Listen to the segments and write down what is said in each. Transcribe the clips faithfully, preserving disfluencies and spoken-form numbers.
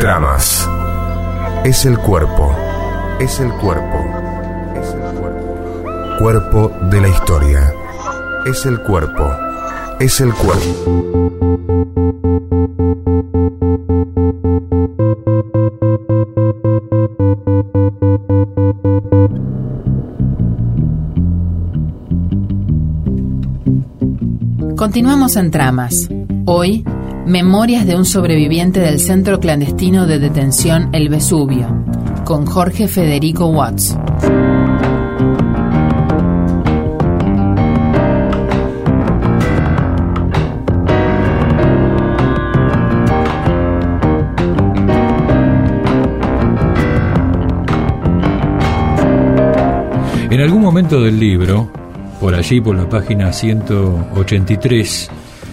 Tramas. Es el cuerpo. Es el cuerpo. Es el cuerpo. Cuerpo de la historia. Es el cuerpo. Es el cuerpo. Continuamos en Tramas. Hoy, Memorias de un sobreviviente del centro clandestino de detención El Vesubio, con Jorge Federico Watts. En algún momento del libro, por allí por la página ciento ochenta y tres,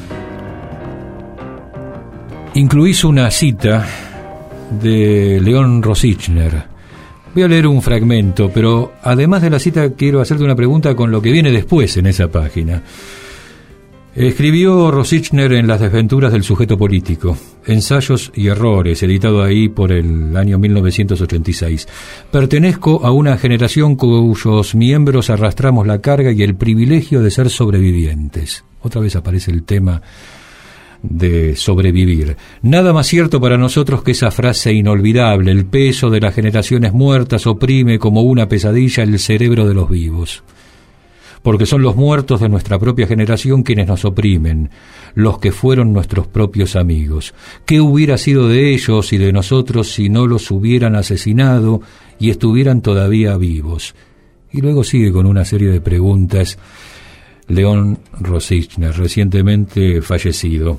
incluís una cita de León Rosichner. Voy a leer un fragmento, pero además de la cita quiero hacerte una pregunta con lo que viene después en esa página. Escribió Rosichner en Las desventuras del sujeto político, Ensayos y errores, editado ahí por el año mil novecientos ochenta y seis. Pertenezco a una generación cuyos miembros arrastramos la carga y el privilegio de ser sobrevivientes. Otra vez aparece el tema de sobrevivir. Nada más cierto para nosotros que esa frase inolvidable: el peso de las generaciones muertas oprime como una pesadilla el cerebro de los vivos. Porque son los muertos de nuestra propia generación quienes nos oprimen, los que fueron nuestros propios amigos. ¿Qué hubiera sido de ellos y de nosotros si no los hubieran asesinado y estuvieran todavía vivos? Y luego sigue con una serie de preguntas. León Rosichner, recientemente fallecido.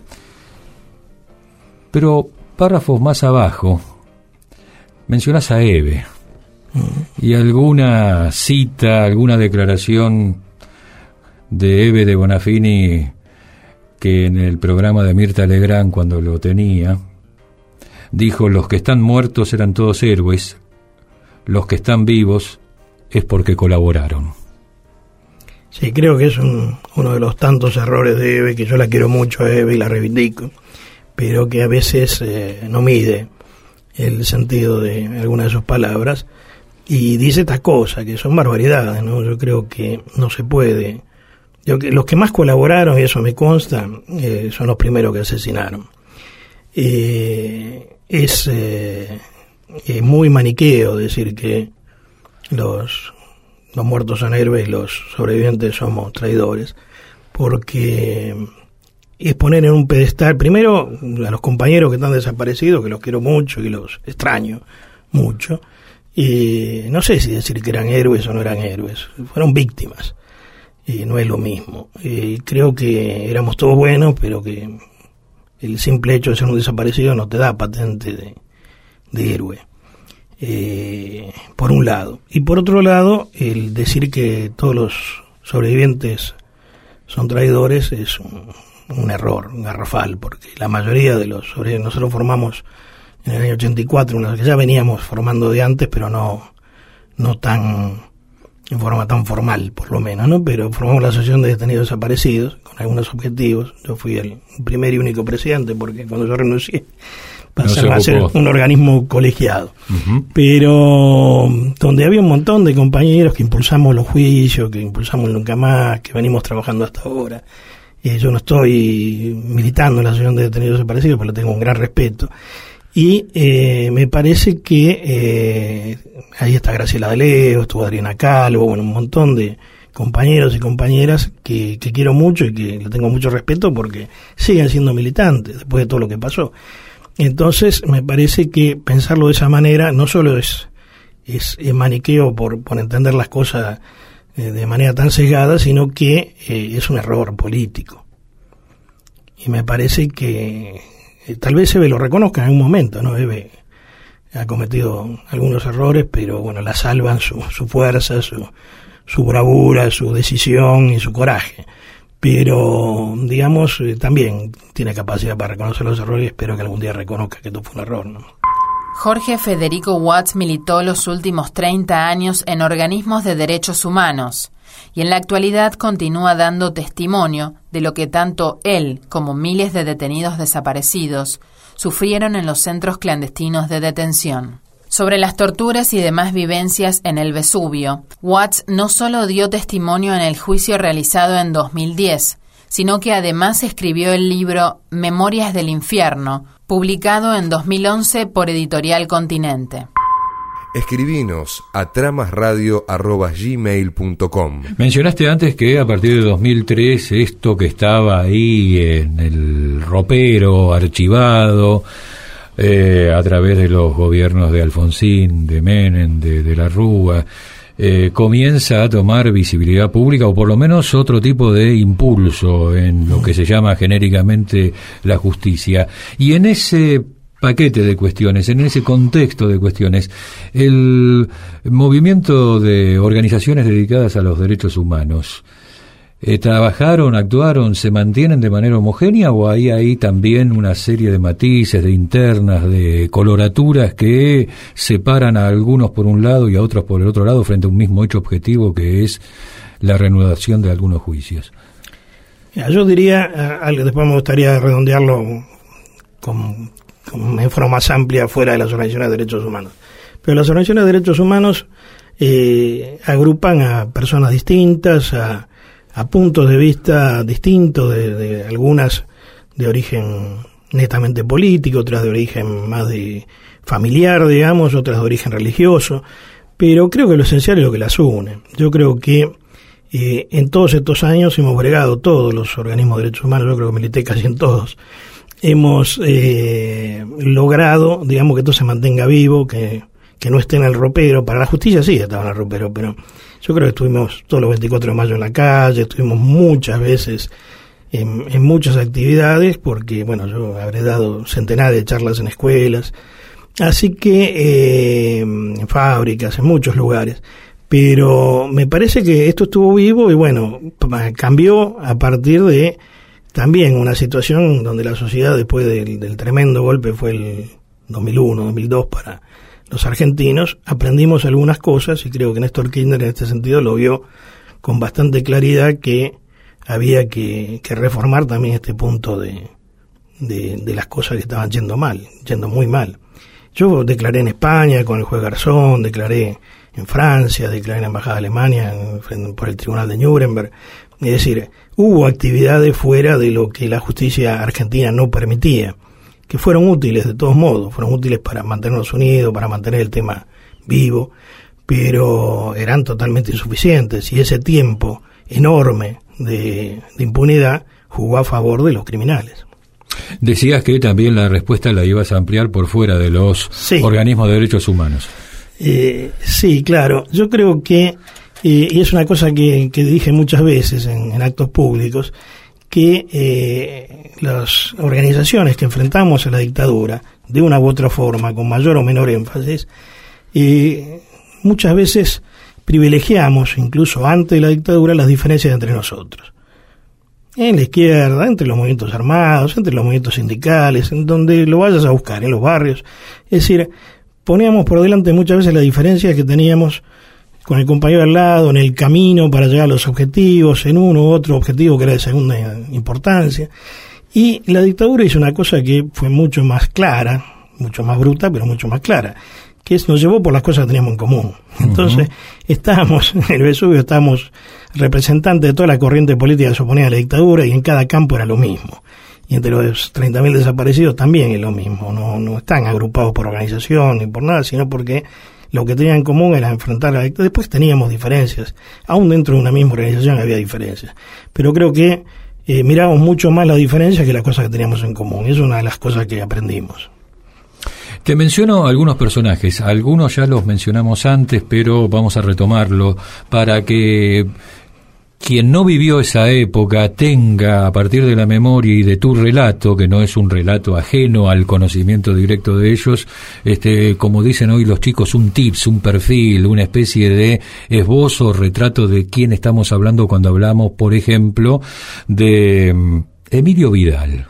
Pero párrafos más abajo mencionás a Eve y alguna cita, alguna declaración de Eve de Bonafini que en el programa de Mirta Legrand, cuando lo tenía, dijo: los que están muertos eran todos héroes, los que están vivos es porque colaboraron. Sí, creo que es un, uno de los tantos errores de Eve, que yo la quiero mucho a Eve y la reivindico, pero que a veces eh, no mide el sentido de algunas de sus palabras y dice estas cosas que son barbaridades, ¿no? Yo creo que no se puede. Yo, que los que más colaboraron, y eso me consta, eh, son los primeros que asesinaron. Eh, es eh, eh, muy maniqueo decir que los... los muertos son héroes y los sobrevivientes somos traidores, porque es poner en un pedestal, primero, a los compañeros que están desaparecidos, que los quiero mucho y los extraño mucho, y no sé si decir que eran héroes o no eran héroes, fueron víctimas, y no es lo mismo. Y creo que éramos todos buenos, pero que el simple hecho de ser un desaparecido no te da patente de, de héroe. Eh, por un lado, y por otro lado, el decir que todos los sobrevivientes son traidores es un, un error garrafal, porque la mayoría de los sobrevivientes, nosotros formamos en el año ochenta y cuatro, una que ya veníamos formando de antes, pero no no tan en forma tan formal, por lo menos, ¿no? Pero formamos la Asociación de Detenidos Desaparecidos con algunos objetivos. Yo fui el primer y único presidente, porque cuando yo renuncié pasaron no a ser un organismo colegiado, uh-huh. Pero donde había un montón de compañeros que impulsamos los juicios, que impulsamos el Nunca Más, que venimos trabajando hasta ahora. Eh, yo no estoy militando en la Asociación de Detenidos Desaparecidos, pero le tengo un gran respeto. Y eh, me parece que eh, ahí está Graciela de Leo, estuvo Adriana Calvo, bueno, un montón de compañeros y compañeras que, que quiero mucho y que le tengo mucho respeto porque siguen siendo militantes después de todo lo que pasó. Entonces me parece que pensarlo de esa manera no solo es, es, es maniqueo por, por entender las cosas eh, de manera tan sesgada, sino que eh, es un error político. Y me parece que eh, tal vez Eve lo reconozca en algún momento, ¿no? Eve ha cometido algunos errores, pero bueno, la salvan su, su fuerza, su, su bravura, su decisión y su coraje. Pero, digamos, eh, también tiene capacidad para reconocer los errores y espero que algún día reconozca que esto fue un error, ¿no? Jorge Federico Watts militó los últimos treinta años en organismos de derechos humanos. y en la actualidad continúa dando testimonio de lo que tanto él como miles de detenidos desaparecidos sufrieron en los centros clandestinos de detención. Sobre las torturas y demás vivencias en el Vesubio, Watts no solo dio testimonio en el juicio realizado en dos mil diez, sino que además escribió el libro Memorias del Infierno, publicado en dos mil once por Editorial Continente. Escribinos a tramasradio arroba gmail punto com. Mencionaste antes que a partir de dos mil tres esto que estaba ahí en el ropero archivado eh, a través de los gobiernos de Alfonsín, de Menem, de, de la Rúa, eh, comienza a tomar visibilidad pública o por lo menos otro tipo de impulso en lo que se llama genéricamente la justicia. Y en ese paquete de cuestiones, en ese contexto de cuestiones, el movimiento de organizaciones dedicadas a los derechos humanos, eh, ¿trabajaron, actuaron, se mantienen de manera homogénea o hay ahí también una serie de matices, de internas, de coloraturas que separan a algunos por un lado y a otros por el otro lado frente a un mismo hecho objetivo que es la reanudación de algunos juicios? Yo diría, después me gustaría redondearlo con en forma más amplia fuera de las organizaciones de derechos humanos. Pero las organizaciones de derechos humanos eh, agrupan a personas distintas, a, a puntos de vista distintos, de, de algunas de origen netamente político, otras de origen más de familiar, digamos, otras de origen religioso, pero creo que lo esencial es lo que las une. Yo creo que eh, en todos estos años hemos bregado todos los organismos de derechos humanos, yo creo que milité casi en todos, hemos eh, logrado, digamos, que esto se mantenga vivo, que, que no esté en el ropero. Para la justicia sí estaba en el ropero, pero yo creo que estuvimos todos los veinticuatro de mayo en la calle, estuvimos muchas veces en, en muchas actividades, porque, bueno, yo habré dado centenares de charlas en escuelas, así que eh, en fábricas, en muchos lugares. Pero me parece que esto estuvo vivo y, bueno, cambió a partir de también una situación donde la sociedad, después del, del tremendo golpe, fue el dos mil uno, dos mil dos para los argentinos, aprendimos algunas cosas y creo que Néstor Kirchner en este sentido lo vio con bastante claridad que había que, que reformar también este punto de, de, de las cosas que estaban yendo mal, yendo muy mal. Yo declaré en España con el juez Garzón, declaré en Francia, declaré en la Embajada de Alemania en, por el Tribunal de Nuremberg. Es decir, hubo actividades fuera de lo que la justicia argentina no permitía, que fueron útiles de todos modos, fueron útiles para mantenernos unidos, para mantener el tema vivo, pero eran totalmente insuficientes y ese tiempo enorme de, de impunidad jugó a favor de los criminales. Decías que también la respuesta la ibas a ampliar por fuera de los sí. organismos de derechos humanos. Eh, sí, claro. Yo creo que Eh, y es una cosa que, que dije muchas veces en, en actos públicos, que eh, las organizaciones que enfrentamos a la dictadura, de una u otra forma, con mayor o menor énfasis, eh, muchas veces privilegiamos, incluso antes de la dictadura, las diferencias entre nosotros. En la izquierda, entre los movimientos armados, entre los movimientos sindicales, en donde lo vayas a buscar, en los barrios. Es decir, poníamos por delante muchas veces las diferencias que teníamos con el compañero al lado, en el camino para llegar a los objetivos, en uno u otro objetivo que era de segunda importancia. Y la dictadura hizo una cosa que fue mucho más clara, mucho más bruta, pero mucho más clara, que es, nos llevó por las cosas que teníamos en común. Entonces, uh-huh. estábamos, en el Vesubio estábamos representantes de toda la corriente política que se oponía a la dictadura y en cada campo era lo mismo. Y entre los treinta mil desaparecidos también es lo mismo, no, no están agrupados por organización ni por nada, sino porque lo que tenían en común era enfrentar a la dictadura. Después teníamos diferencias, aún dentro de una misma organización había diferencias, pero creo que eh, miramos mucho más las diferencias que las cosas que teníamos en común. Es una de las cosas que aprendimos. Te menciono algunos personajes, algunos ya los mencionamos antes, pero vamos a retomarlo para que quien no vivió esa época tenga, a partir de la memoria y de tu relato, que no es un relato ajeno al conocimiento directo de ellos, este, como dicen hoy los chicos, un tips, un perfil, una especie de esbozo o retrato de quién estamos hablando cuando hablamos, por ejemplo, de um, Emilio Vidal.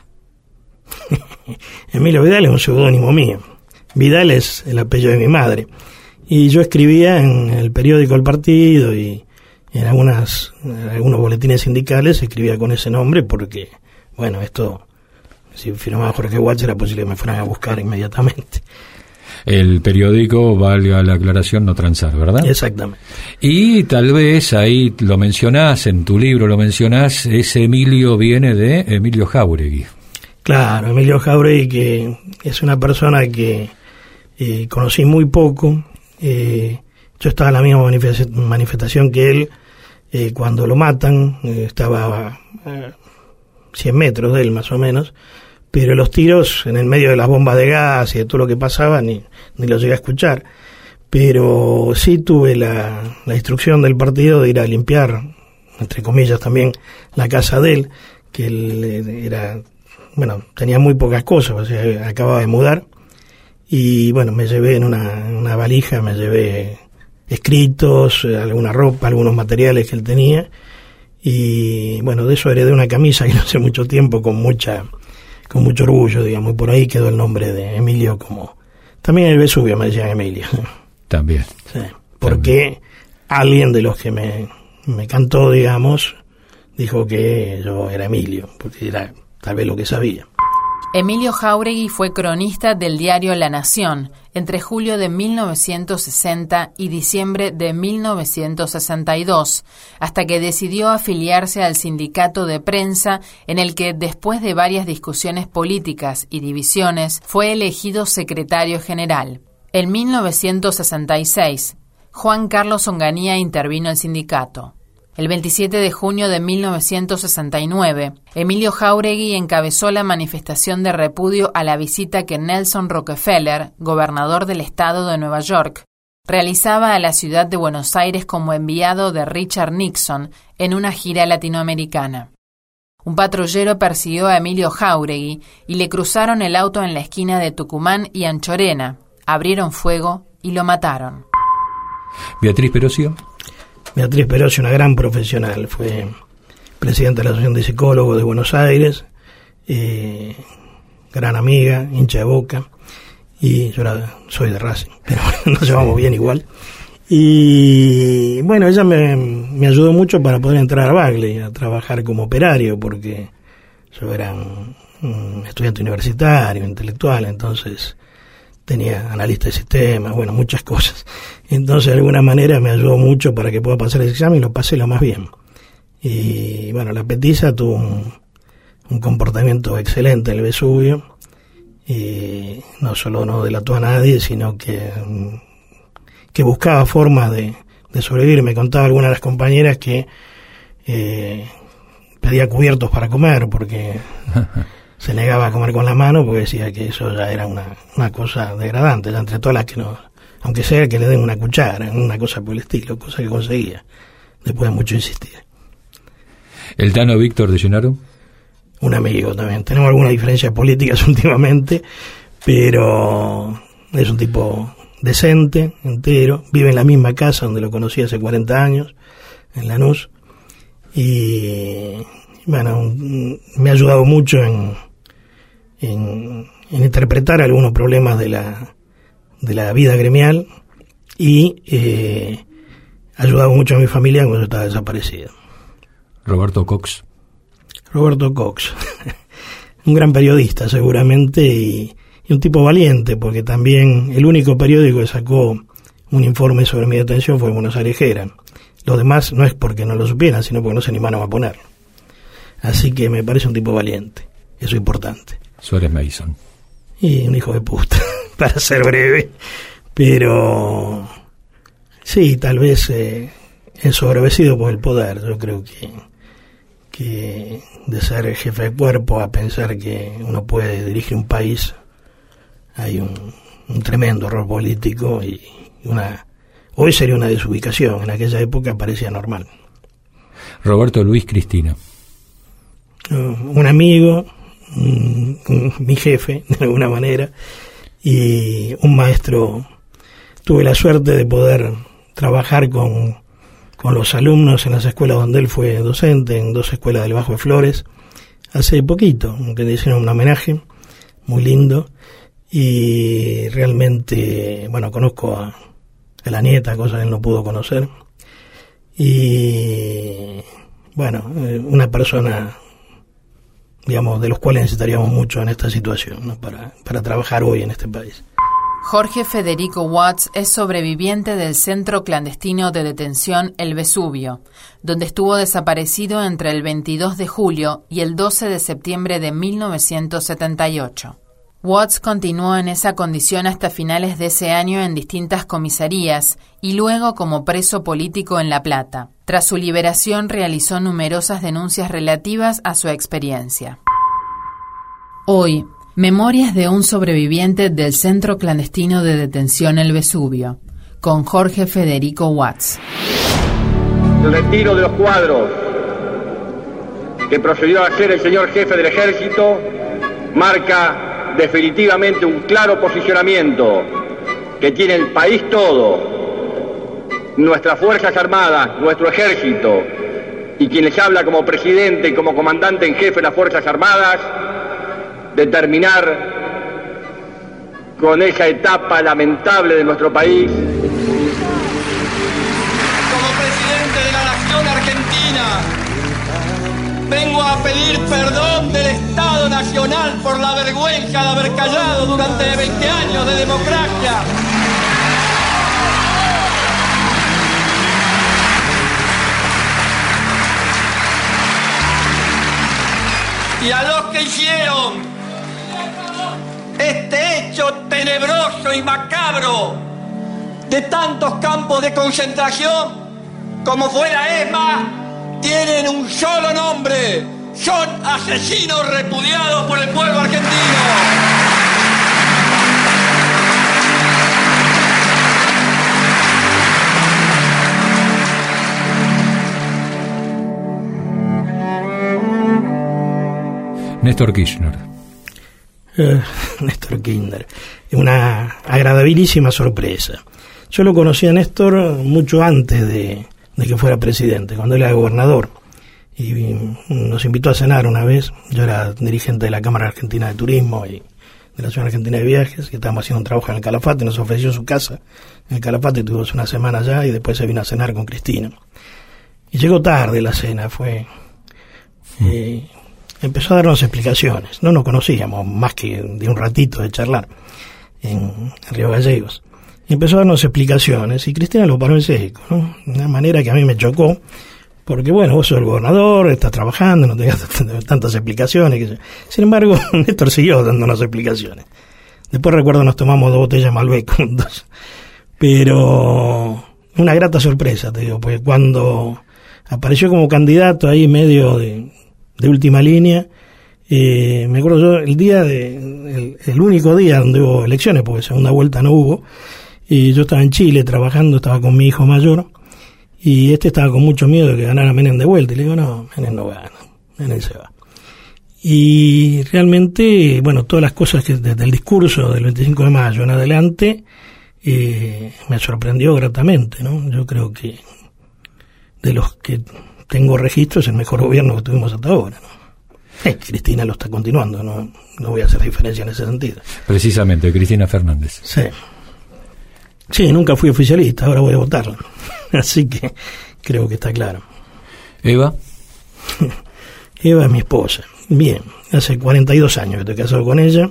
Emilio Vidal es un seudónimo mío. Vidal es el apellido de mi madre. Y yo escribía en el periódico El Partido y en algunas en algunos boletines sindicales se escribía con ese nombre porque, bueno, esto, si firmaba Jorge Watts era posible que me fueran a buscar inmediatamente. El periódico, valga la aclaración, No Transar, ¿verdad? Exactamente. Y tal vez ahí lo mencionás, en tu libro lo mencionás, ese Emilio viene de Emilio Jáuregui. Claro, Emilio Jáuregui, que es una persona que eh, conocí muy poco. Eh, yo estaba en la misma manifest- manifestación que él eh, cuando lo matan, eh, estaba a cien metros de él más o menos, pero los tiros en el medio de las bombas de gas y de todo lo que pasaba ni, ni los llegué a escuchar. Pero sí tuve la, la instrucción del partido de ir a limpiar, entre comillas también, la casa de él, que él era, bueno, tenía muy pocas cosas, o sea, acababa de mudar, y bueno, me llevé en una, en una valija, me llevé escritos, alguna ropa, algunos materiales que él tenía, y bueno, de eso heredé una camisa que no hace mucho tiempo, con mucha... con mucho orgullo, digamos, y por ahí quedó el nombre de Emilio como... También en el Vesubio me decían Emilio. También. Sí, porque También. Alguien de los que me, me cantó, digamos, dijo que yo era Emilio, porque era tal vez lo que sabía. Emilio Jáuregui fue cronista del diario La Nación entre julio de mil novecientos sesenta y diciembre de mil novecientos sesenta y dos, hasta que decidió afiliarse al sindicato de prensa, en el que, después de varias discusiones políticas y divisiones, fue elegido secretario general. En mil novecientos sesenta y seis, Juan Carlos Onganía intervino el sindicato. El veintisiete de junio de mil novecientos sesenta y nueve, Emilio Jáuregui encabezó la manifestación de repudio a la visita que Nelson Rockefeller, gobernador del estado de Nueva York, realizaba a la ciudad de Buenos Aires como enviado de Richard Nixon en una gira latinoamericana. Un patrullero persiguió a Emilio Jáuregui y le cruzaron el auto en la esquina de Tucumán y Anchorena, abrieron fuego y lo mataron. Beatriz Perocio. Beatriz Perocio, una gran profesional, fue presidenta de la Asociación de Psicólogos de Buenos Aires, eh, gran amiga, hincha de Boca, y yo era, soy de Racing, pero nos llevamos bien igual. Y bueno, ella me, me ayudó mucho para poder entrar a Bagley, a trabajar como operario, porque yo era un, un estudiante universitario, intelectual, entonces tenía analista de sistemas, bueno, muchas cosas. Entonces, de alguna manera me ayudó mucho para que pueda pasar ese examen y lo pasé lo más bien. Y bueno, la petiza tuvo un, un comportamiento excelente en el Vesubio, y no solo no delató a nadie, sino que, que buscaba formas de, de sobrevivir. Me contaba alguna de las compañeras que eh, pedía cubiertos para comer, porque se negaba a comer con la mano, porque decía que eso ya era una, una cosa degradante, ya entre todas las que no, aunque sea que le den una cuchara, una cosa por el estilo, cosa que conseguía, después de mucho insistir. ¿El Tano Víctor de Llenaro? Un amigo también. Tenemos algunas diferencias políticas últimamente, pero es un tipo decente, entero, vive en la misma casa donde lo conocí hace cuarenta años, en Lanús, y bueno, me ha ayudado mucho en, en, en interpretar algunos problemas de la, de la vida gremial, y eh, ha ayudado mucho a mi familia cuando yo estaba desaparecido. Roberto Cox. Roberto Cox, un gran periodista seguramente, y, y un tipo valiente, porque también el único periódico que sacó un informe sobre mi detención fue el Buenos Aires Herald. Los demás no es porque no lo supieran, sino porque no se animaron a ponerlo. Así que me parece un tipo valiente, eso es importante. Suárez Mason. Y un hijo de puta, para ser breve, pero sí, tal vez eh, ensoberbecido por el poder. Yo creo que que de ser jefe de cuerpo a pensar que uno puede dirigir un país, hay un, un tremendo error político, y una hoy sería una desubicación, en aquella época parecía normal. Roberto Luis Cristina. Uh, un amigo, un, un, mi jefe de alguna manera, y un maestro. Tuve la suerte de poder trabajar con con los alumnos en las escuelas donde él fue docente, en dos escuelas del Bajo de Flores, hace poquito, que le hicieron un homenaje muy lindo, y realmente, bueno, conozco a, a la nieta, cosa que él no pudo conocer, y bueno, una persona, digamos, de los cuales necesitaríamos mucho en esta situación, ¿no? para, para trabajar hoy en este país. Jorge Federico Watts es sobreviviente del centro clandestino de detención El Vesubio, donde estuvo desaparecido entre el veintidós de julio y el doce de septiembre de mil novecientos setenta y ocho. Watts continuó en esa condición hasta finales de ese año en distintas comisarías y luego como preso político en La Plata. Tras su liberación realizó numerosas denuncias relativas a su experiencia. Hoy, Memorias de un sobreviviente del centro clandestino de detención El Vesubio, con Jorge Federico Watts. El retiro de los cuadros que procedió a hacer el señor jefe del ejército marca definitivamente un claro posicionamiento que tiene el país todo, nuestras Fuerzas Armadas, nuestro ejército y quien les habla como presidente y como comandante en jefe de las Fuerzas Armadas, de terminar con esa etapa lamentable de nuestro país. Como presidente de la Nación Argentina, vengo a pedir perdón del Estado Nacional por la vergüenza de haber callado durante veinte años de democracia. Y a los que hicieron este hecho tenebroso y macabro de tantos campos de concentración como fue la E S M A, tienen un solo nombre: son asesinos repudiados por el pueblo argentino. Néstor Kirchner. Uh, Néstor Kirchner, una agradabilísima sorpresa. Yo lo conocí a Néstor mucho antes de, de que fuera presidente, cuando él era gobernador, y nos invitó a cenar una vez. Yo era dirigente de la Cámara Argentina de Turismo y de la Asociación Argentina de Viajes, y estábamos haciendo un trabajo en el Calafate. Nos ofreció su casa en el Calafate, tuvimos una semana allá y después se vino a cenar con Cristina. Y llegó tarde la cena, fue... Mm. Eh, empezó a darnos explicaciones. No nos conocíamos más que de un ratito de charlar en, en Río Gallegos. Y empezó a darnos explicaciones y Cristina lo paró en seco, ¿no? De una manera que a mí me chocó, porque bueno, vos sos el gobernador, estás trabajando, no tengas tantas explicaciones. Que... Sin embargo, Néstor siguió dándonos explicaciones. Después recuerdo nos tomamos dos botellas de Malbec juntos. Pero una grata sorpresa, te digo, porque cuando apareció como candidato ahí medio de... de última línea, eh, me acuerdo yo el día de el, el único día donde hubo elecciones, porque segunda vuelta no hubo, y yo estaba en Chile trabajando, estaba con mi hijo mayor, y este estaba con mucho miedo de que ganara Menem de vuelta, y le digo, no, Menem no gana, Menem se va. Y realmente, bueno, todas las cosas que desde el discurso del veinticinco de mayo en adelante, eh, me sorprendió gratamente, ¿no? Yo creo que de los que tengo registro es el mejor gobierno que tuvimos hasta ahora, ¿no? Eh, Cristina lo está continuando, no, no voy a hacer diferencia en ese sentido. Precisamente, Cristina Fernández. Sí. Sí, nunca fui oficialista, ahora voy a votarla. Así que creo que está claro. ¿Eva? Eva es mi esposa. Bien, hace cuarenta y dos años que estoy casado con ella.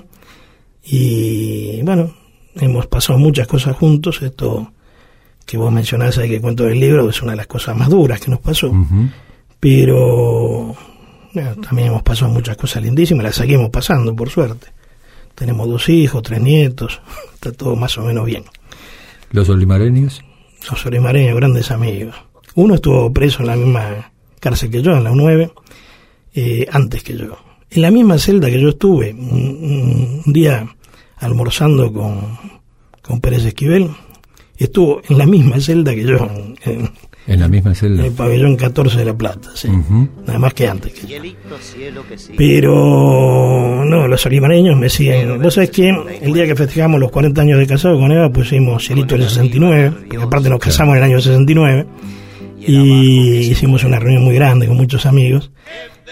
Y bueno, hemos pasado muchas cosas juntos. Esto que vos mencionás ahí que cuento del libro es una de las cosas más duras que nos pasó. Uh-huh. Pero bueno, también hemos pasado muchas cosas lindísimas, las seguimos pasando, por suerte. Tenemos dos hijos, tres nietos, está todo más o menos bien. ¿Los olimareños? Los olimareños, grandes amigos. Uno estuvo preso en la misma cárcel que yo, en la U nueve, eh, antes que yo. En la misma celda que yo estuve, un, un día almorzando con, con Pérez Esquivel, estuvo en la misma celda que yo, en, en, en la misma celda, en el pabellón catorce de La Plata, sí. Uh-huh. Nada más que antes que yo. Sí. Pero no, los olimareños me siguen. Vos sabés que el día que festejamos los cuarenta años de casado con Eva pusimos Cielito del sesenta y nueve, porque aparte nos casamos en el año sesenta y nueve, y hicimos una reunión muy grande con muchos amigos.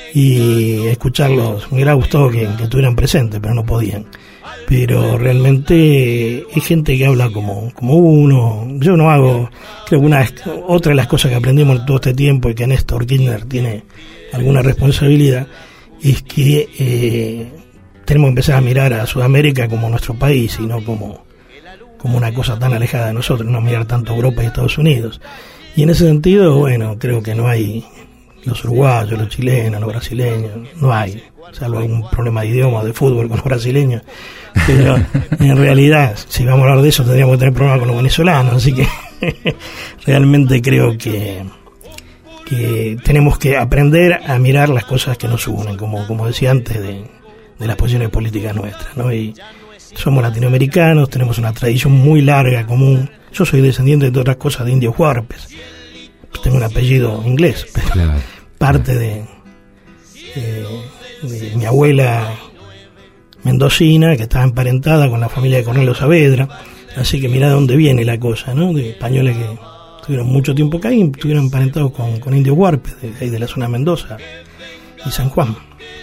y escucharlos. Me hubiera gustado que, que estuvieran presentes, pero no podían. Pero realmente es gente que habla como, como uno. Yo no hago, creo que una otra de las cosas que aprendimos todo este tiempo y que Néstor Kirchner tiene alguna responsabilidad es que eh, tenemos que empezar a mirar a Sudamérica como nuestro país y no como, como una cosa tan alejada de nosotros, no mirar tanto a Europa y Estados Unidos. Y en ese sentido, bueno, creo que no hay los uruguayos, los chilenos, los brasileños, no hay, salvo algún problema de idioma o de fútbol con los brasileños, pero en realidad, si vamos a hablar de eso, tendríamos que tener problemas con los venezolanos, así que realmente creo que, que tenemos que aprender a mirar las cosas que nos unen, como, como decía antes, de, de las posiciones políticas nuestras, ¿no? Y somos latinoamericanos, tenemos una tradición muy larga común. Yo soy descendiente de otras cosas de indios huarpes, tengo un apellido inglés, pero claro, parte de, de, de mi abuela mendocina, que estaba emparentada con la familia de Cornelio Saavedra, así que mirá de dónde viene la cosa, ¿no? De españoles que estuvieron mucho tiempo acá y estuvieron emparentados con, con indios huarpes, de, de, de la zona de Mendoza y San Juan.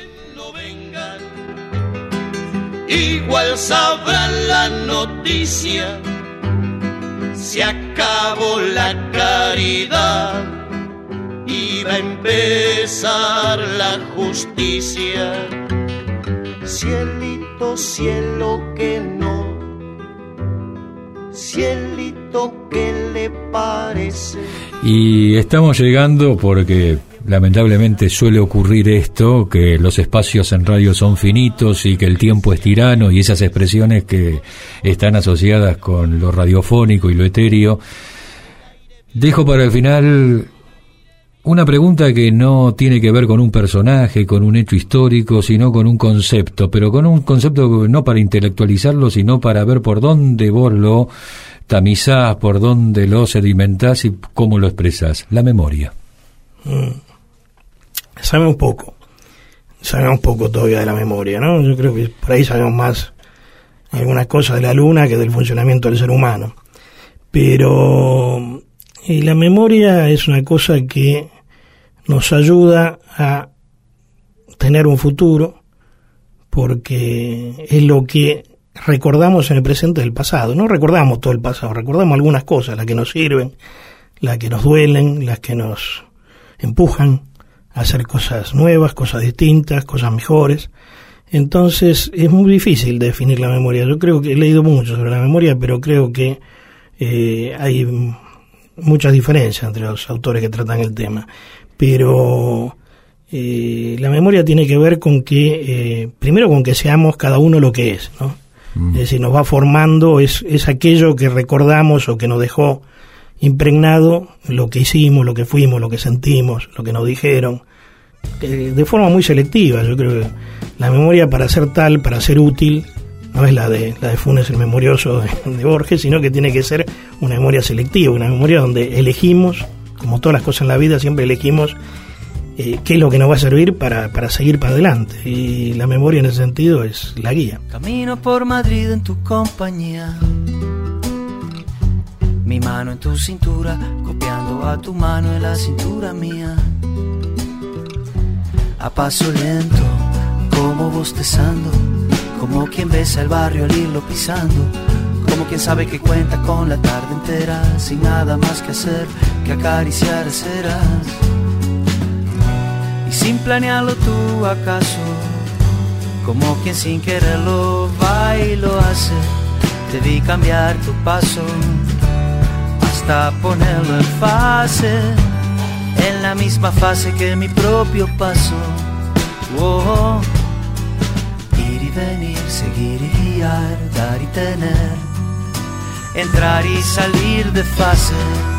Igual sabrán la noticia, se acabó la caridad y va a empezar la justicia. Cielito, cielo que no, cielito que le parece. Y estamos llegando porque lamentablemente suele ocurrir esto, que los espacios en radio son finitos y que el tiempo es tirano, y esas expresiones que están asociadas con lo radiofónico y lo etéreo. Dejo para el final una pregunta que no tiene que ver con un personaje, con un hecho histórico, sino con un concepto, pero con un concepto no para intelectualizarlo, sino para ver por dónde vos lo tamizás, por dónde lo sedimentás y cómo lo expresás. La memoria. Mm. Sabemos poco, sabemos poco todavía de la memoria, ¿no? Yo creo que por ahí sabemos más algunas cosas de la luna que del funcionamiento del ser humano. Pero eh, la memoria es una cosa que nos ayuda a tener un futuro, porque es lo que recordamos en el presente del pasado. No recordamos todo el pasado, recordamos algunas cosas, las que nos sirven, las que nos duelen, las que nos empujan a hacer cosas nuevas, cosas distintas, cosas mejores. Entonces es muy difícil definir la memoria. Yo creo que he leído mucho sobre la memoria, pero creo que eh, hay muchas diferencias entre los autores que tratan el tema. Pero eh, la memoria tiene que ver con que, eh, primero con que seamos cada uno lo que es, ¿no? Mm. Es decir, nos va formando, es, es aquello que recordamos o que nos dejó impregnado lo que hicimos, lo que fuimos, lo que sentimos, lo que nos dijeron, eh, de forma muy selectiva. Yo creo que la memoria, para ser tal, para ser útil, no es la de la de Funes el Memorioso de, de Borges, sino que tiene que ser una memoria selectiva, una memoria donde elegimos, como todas las cosas en la vida, siempre elegimos eh, qué es lo que nos va a servir para, para seguir para adelante, y la memoria en ese sentido es la guía. Camino por Madrid en tu compañía, mi mano en tu cintura, copiando a tu mano en la cintura mía. A paso lento, como bostezando, como quien besa el barrio al irlo pisando, como quien sabe que cuenta con la tarde entera, sin nada más que hacer que acariciar aceras. Y sin planearlo tú acaso, como quien sin quererlo va y lo hace, te vi cambiar tu paso hasta ponerlo en fase, en la misma fase que mi propio paso. Oh, ir y venir, seguir y guiar, dar y tener, entrar y salir de fase.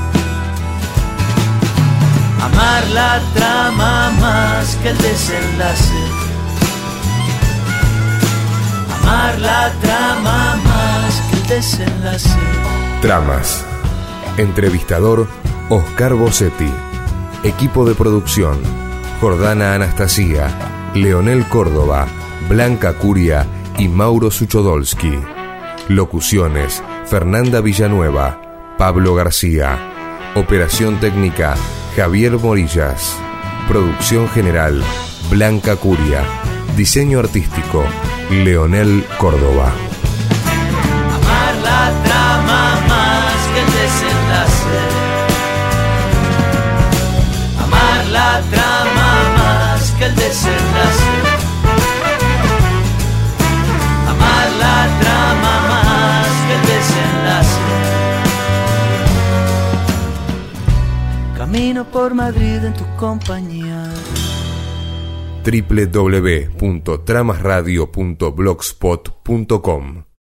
Amar la trama más que el desenlace. Amar la trama más que el desenlace. Tramas. Entrevistador Oscar Bossetti. Equipo de producción: Jordana Anastasia, Leonel Córdoba, Blanca Curia y Mauro Suchodolski. Locuciones: Fernanda Villanueva, Pablo García. Operación técnica: Javier Morillas. Producción general: Blanca Curia. Diseño artístico, Leonel Córdoba. Amar la trama más que el desenlace. Amar la trama más que el desenlace. Amar la trama más que el desenlace. Camino por Madrid en tu compañía. doble u doble u doble u punto tramas radio punto blogspot punto com